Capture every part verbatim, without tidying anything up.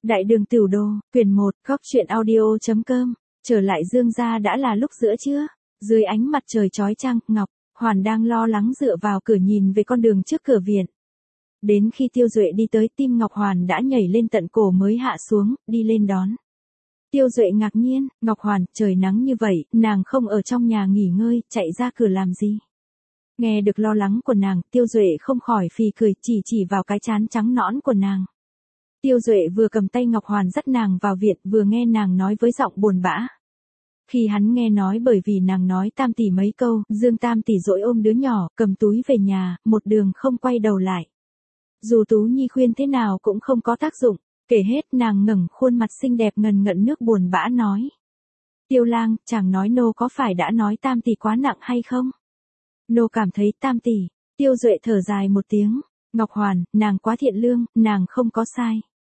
Đại đường Tửu Đô, quyển một, góc truyện audio.com, trở lại Dương gia đã là lúc giữa trưa, dưới ánh mặt trời chói chang, Ngọc Hoàn đang lo lắng dựa vào cửa nhìn về con đường trước cửa viện. Đến khi Tiêu Duệ đi tới, tim Ngọc Hoàn đã nhảy lên tận cổ mới hạ xuống, đi lên đón. Tiêu Duệ ngạc nhiên, Ngọc Hoàn, trời nắng như vậy, nàng không ở trong nhà nghỉ ngơi, chạy ra cửa làm gì? Nghe được lo lắng của nàng, Tiêu Duệ không khỏi phì cười, chỉ chỉ vào cái trán trắng nõn của nàng. Tiêu Duệ vừa cầm tay Ngọc Hoàn dắt nàng vào viện, vừa nghe nàng nói với giọng buồn bã. Khi hắn nghe nói bởi vì nàng nói Tam tỷ mấy câu, Dương Tam tỷ dỗi ôm đứa nhỏ, cầm túi về nhà, một đường không quay đầu lại. Dù Tú Nhi khuyên thế nào cũng không có tác dụng, kể hết nàng ngẩng khuôn mặt xinh đẹp ngần ngận nước buồn bã nói. Tiêu lang, chàng nói nô có phải đã nói Tam tỷ quá nặng hay không? Nô cảm thấy Tam tỷ. Tiêu Duệ thở dài một tiếng. Ngọc Hoàn, nàng quá thiện lương, nàng không có sai.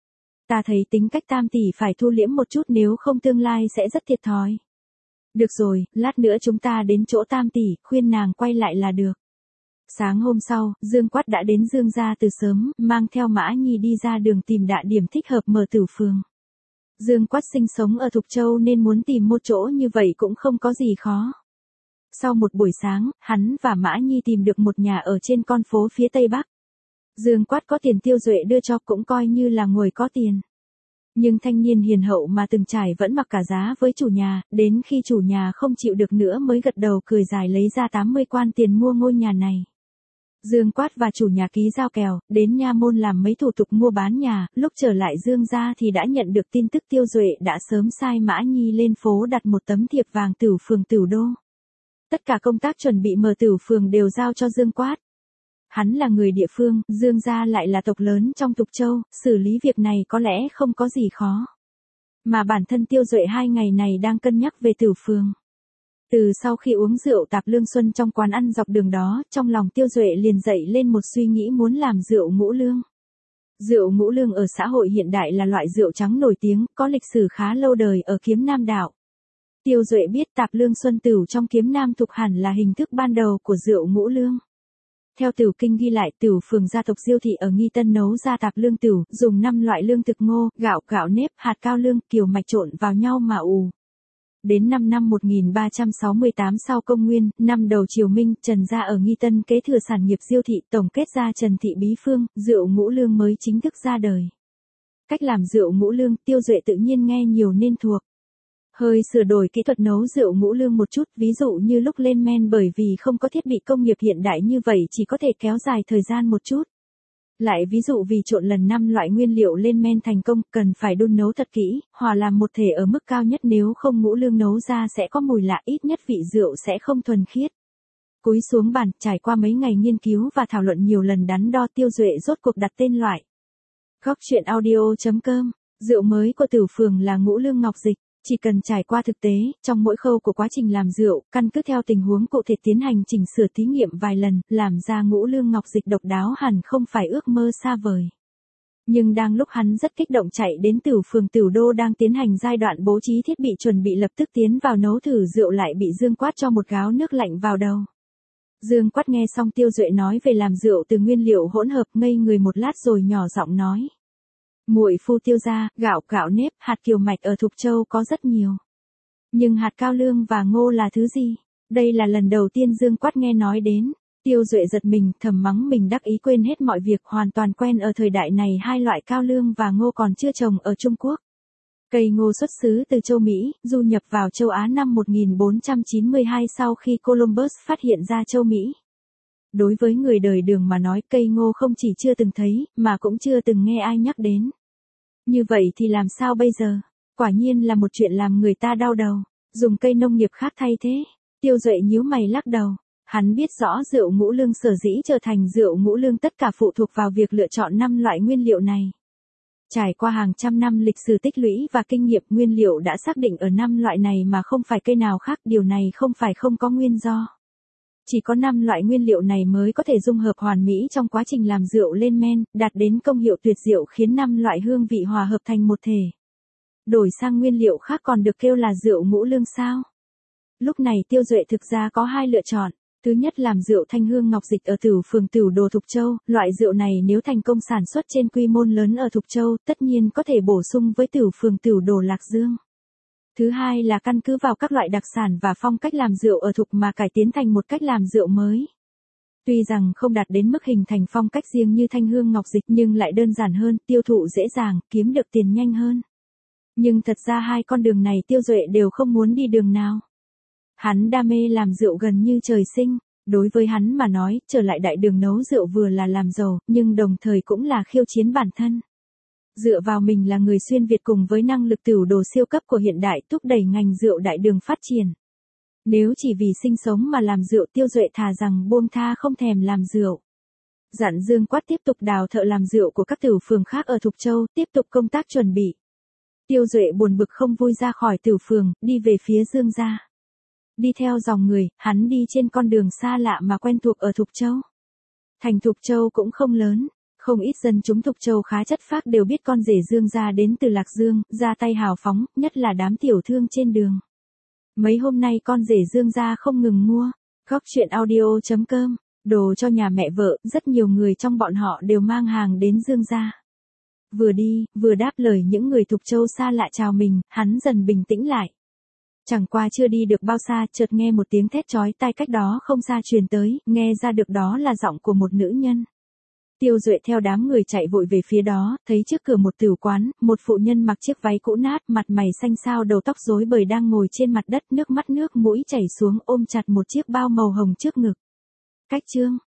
Ta thấy tính cách Tam tỷ phải thu liễm một chút, nếu không tương lai sẽ rất thiệt thòi. Được rồi, lát nữa chúng ta đến chỗ Tam tỷ, khuyên nàng quay lại là được. Sáng hôm sau, Dương Quát đã đến Dương gia từ sớm, mang theo Mã Nhi đi ra đường tìm địa điểm thích hợp mở tử phường. Dương Quát sinh sống ở Thục Châu nên muốn tìm một chỗ như vậy cũng không có gì khó. Sau một buổi sáng, hắn và Mã Nhi tìm được một nhà ở trên con phố phía tây bắc. Dương Quát có tiền, Tiêu Duệ đưa cho cũng coi như là người có tiền. Nhưng thanh niên hiền hậu mà từng trải vẫn mặc cả giá với chủ nhà, đến khi chủ nhà không chịu được nữa mới gật đầu cười dài lấy ra tám mươi quan tiền mua ngôi nhà này. Dương Quát và chủ nhà ký giao kèo, đến nha môn làm mấy thủ tục mua bán nhà, lúc trở lại Dương gia thì đã nhận được tin tức Tiêu Duệ đã sớm sai Mã Nhi lên phố đặt một tấm thiệp vàng Tửu phường Tửu Đô. Tất cả công tác chuẩn bị mở Tửu phường đều giao cho Dương Quát. Hắn là người địa phương, Dương gia lại là tộc lớn trong Thục Châu, xử lý việc này có lẽ không có gì khó. Mà bản thân Tiêu Duệ hai ngày này đang cân nhắc về Tửu phường. Từ sau khi uống rượu Tạp Lương Xuân trong quán ăn dọc đường đó, trong lòng Tiêu Duệ liền dậy lên một suy nghĩ muốn làm rượu ngũ lương. Rượu ngũ lương ở xã hội hiện đại là loại rượu trắng nổi tiếng, có lịch sử khá lâu đời ở Kiếm Nam đảo. Tiêu Duệ biết Tạp Lương Xuân Tửu trong Kiếm Nam Thục hẳn là hình thức ban đầu của rượu ngũ lương. Theo Tửu Kinh ghi lại, Tửu phường gia tộc Diêu thị ở Nghi Tân nấu ra tạp lương tửu, dùng năm loại lương thực ngô, gạo, gạo nếp, hạt cao lương, kiều mạch trộn vào nhau mà ủ. Đến năm năm một nghìn ba trăm sáu mươi tám sau công nguyên, năm đầu triều Minh, Trần gia ở Nghi Tân kế thừa sản nghiệp Diêu thị, tổng kết ra Trần thị bí phương, rượu ngũ lương mới chính thức ra đời. Cách làm rượu ngũ lương, Tiêu Duệ tự nhiên nghe nhiều nên thuộc. Hơi sửa đổi kỹ thuật nấu rượu ngũ lương một chút, ví dụ như lúc lên men bởi vì không có thiết bị công nghiệp hiện đại như vậy chỉ có thể kéo dài thời gian một chút. Lại ví dụ vì trộn lần năm loại nguyên liệu lên men thành công, cần phải đun nấu thật kỹ, hòa làm một thể ở mức cao nhất, nếu không ngũ lương nấu ra sẽ có mùi lạ, ít nhất vị rượu sẽ không thuần khiết. Cúi xuống bàn, trải qua mấy ngày nghiên cứu và thảo luận nhiều lần đắn đo, Tiêu Duệ rốt cuộc đặt tên loại. Góc truyện audio.com, rượu mới của Tửu phường là ngũ lương ngọc dịch. Chỉ cần trải qua thực tế, trong mỗi khâu của quá trình làm rượu, căn cứ theo tình huống cụ thể tiến hành chỉnh sửa thí nghiệm vài lần, làm ra ngũ lương ngọc dịch độc đáo hẳn không phải ước mơ xa vời. Nhưng đang lúc hắn rất kích động chạy đến Tửu phường Tửu Đô đang tiến hành giai đoạn bố trí thiết bị chuẩn bị lập tức tiến vào nấu thử rượu lại bị Dương Quát cho một gáo nước lạnh vào đầu. Dương Quát nghe xong Tiêu Duệ nói về làm rượu từ nguyên liệu hỗn hợp, ngây người một lát rồi nhỏ giọng nói. Muội phu Tiêu gia, gạo, gạo nếp, hạt kiều mạch ở Thục Châu có rất nhiều. Nhưng hạt cao lương và ngô là thứ gì? Đây là lần đầu tiên Dương Quát nghe nói đến. Tiêu Duệ giật mình, thầm mắng mình đắc ý quên hết mọi việc, hoàn toàn quen ở thời đại này hai loại cao lương và ngô còn chưa trồng ở Trung Quốc. Cây ngô xuất xứ từ châu Mỹ, du nhập vào châu Á năm một nghìn bốn trăm chín mươi hai sau khi Columbus phát hiện ra châu Mỹ. Đối với người đời Đường mà nói, cây ngô không chỉ chưa từng thấy, mà cũng chưa từng nghe ai nhắc đến. Như vậy thì làm sao bây giờ? Quả nhiên là một chuyện làm người ta đau đầu. Dùng cây nông nghiệp khác thay thế. Tiêu Duệ nhíu mày lắc đầu. Hắn biết rõ rượu ngũ lương sở dĩ trở thành rượu ngũ lương tất cả phụ thuộc vào việc lựa chọn năm loại nguyên liệu này. Trải qua hàng trăm năm lịch sử tích lũy và kinh nghiệm, nguyên liệu đã xác định ở năm loại này mà không phải cây nào khác, điều này không phải không có nguyên do. Chỉ có năm loại nguyên liệu này mới có thể dung hợp hoàn mỹ trong quá trình làm rượu lên men, đạt đến công hiệu tuyệt diệu khiến năm loại hương vị hòa hợp thành một thể. Đổi sang nguyên liệu khác còn được kêu là rượu ngũ lương sao? Lúc này Tiêu Duệ thực ra có hai lựa chọn. Thứ nhất, làm rượu Thanh Hương Ngọc Dịch ở Tửu Phường Tửu Đồ Thục Châu, loại rượu này nếu thành công sản xuất trên quy mô lớn ở Thục Châu, tất nhiên có thể bổ sung với Tửu Phường Tửu Đồ Lạc Dương. Thứ hai là căn cứ vào các loại đặc sản và phong cách làm rượu ở Thục mà cải tiến thành một cách làm rượu mới. Tuy rằng không đạt đến mức hình thành phong cách riêng như Thanh Hương Ngọc Dịch nhưng lại đơn giản hơn, tiêu thụ dễ dàng, kiếm được tiền nhanh hơn. Nhưng thật ra hai con đường này Tiêu Duệ đều không muốn đi đường nào. Hắn đam mê làm rượu gần như trời sinh, đối với hắn mà nói, trở lại đại đường nấu rượu vừa là làm giàu, nhưng đồng thời cũng là khiêu chiến bản thân. Dựa vào mình là người xuyên Việt cùng với năng lực tửu đồ siêu cấp của hiện đại thúc đẩy ngành rượu đại đường phát triển. Nếu chỉ vì sinh sống mà làm rượu Tiêu Duệ thà rằng buông tha không thèm làm rượu. Dặn Dương Quát tiếp tục đào thợ làm rượu của các tửu phường khác ở Thục Châu, tiếp tục công tác chuẩn bị. Tiêu Duệ buồn bực không vui ra khỏi tửu phường, đi về phía Dương gia. Đi theo dòng người, hắn đi trên con đường xa lạ mà quen thuộc ở Thục Châu. Thành Thục Châu cũng không lớn, không ít dân chúng Thục Châu khá chất phác đều biết con rể Dương gia đến từ Lạc Dương, ra tay hào phóng, nhất là đám tiểu thương trên đường. Mấy hôm nay con rể Dương gia không ngừng mua, góc chuyện audio chấm com, đồ cho nhà mẹ vợ, rất nhiều người trong bọn họ đều mang hàng đến Dương gia. Vừa đi, vừa đáp lời những người Thục Châu xa lạ chào mình, hắn dần bình tĩnh lại. Chẳng qua chưa đi được bao xa, chợt nghe một tiếng thét chói tai cách đó không xa truyền tới, nghe ra được đó là giọng của một nữ nhân. Tiêu Duệ theo đám người chạy vội về phía đó, thấy trước cửa một tửu quán, một phụ nhân mặc chiếc váy cũ nát, mặt mày xanh xao đầu tóc rối bời đang ngồi trên mặt đất, nước mắt nước mũi chảy xuống ôm chặt một chiếc bao màu hồng trước ngực. Cách chương